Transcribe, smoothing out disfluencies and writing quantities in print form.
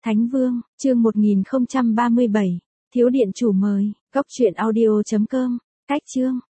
Thánh Vương, chương 1037, Thiếu điện chủ mời, góc truyện audio.com, cách chương.